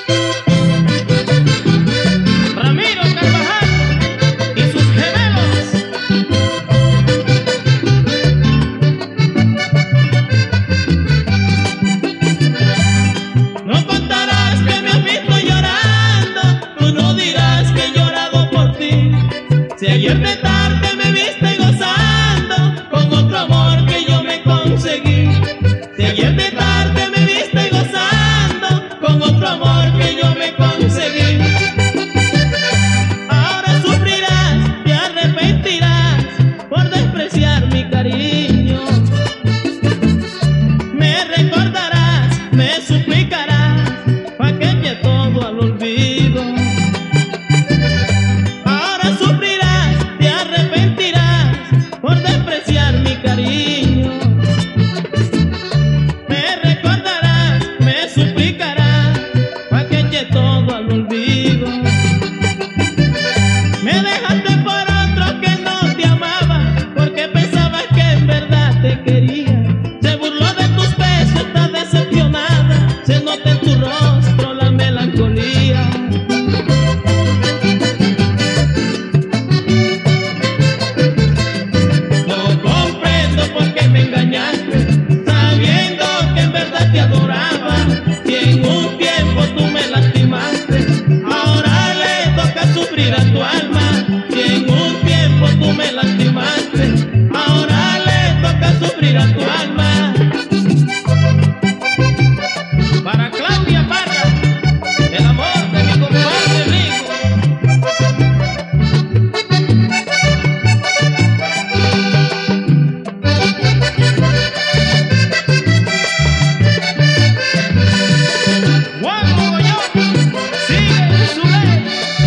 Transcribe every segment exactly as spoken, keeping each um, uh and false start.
Ramiro Carvajal y sus gemelos. No contarás que me has visto llorando, tú no dirás que he llorado por ti. Si ayer de tarde me viste gozando con otro amor que yo me conseguí. Si ayer de tarde me viste gozando con otro amor que yo me conseguí. Ahora sufrirás, te arrepentirás por despreciar mi cariño. Me recordarás, me suplicarás pa' que eche todo al olvido. Ahora sufrirás, te arrepentirás por despreciar mi cariño. Me recordarás, me suplicarás pa' que eche todo al olvido. Me dejaste por otro que no te amaba, porque pensabas que en verdad te quería. Se burló de tus besos, estás decepcionada, se nota en tu rostro la melancolía. No comprendo por qué me engañaste, sabiendo que en verdad te adoraba. Si en un tiempo tú me lastimaste, ahora le toca sufrir a tu alma. Si en un tiempo tú me lastimaste, ahora le toca sufrir a tu alma. Para Claudia Parra, el amor de mi compadre Rico. Juan Mogollón sigue en su ley.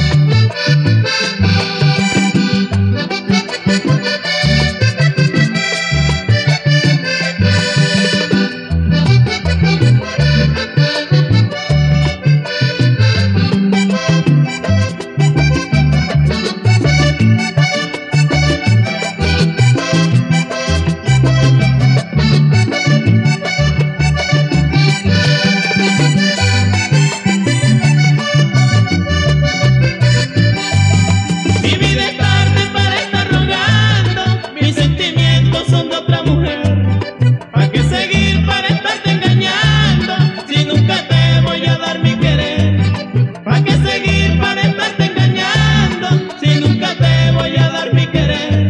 Mi vida es tarde para estar rogando, mis sentimientos son de otra mujer. ¿Para qué seguir para estarte engañando, si nunca te voy a dar mi querer? ¿Para qué seguir para estarte engañando, si nunca te voy a dar mi querer?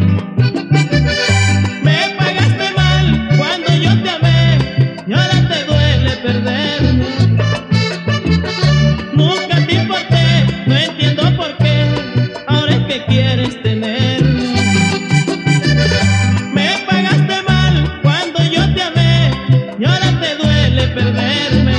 Me pagaste mal cuando yo te amé, y ahora te duele perderme. Nunca te importé, no entiendo por qué ahora es que quieres tenerme. Me pagaste mal cuando yo te amé, y ahora te duele perderme.